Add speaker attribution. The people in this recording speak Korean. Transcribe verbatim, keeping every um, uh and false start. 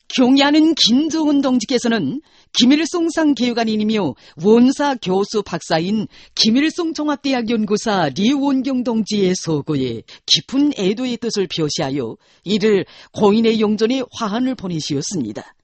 Speaker 1: 경의하는 김정은 동지께서는 김일성상 개혁안인이며 원사 교수 박사인 김일성 종합대학 연구사 리원경 동지의 서거에 깊은 애도의 뜻을 표시하여 이를 고인의 영전에 화환을 보내시었습니다.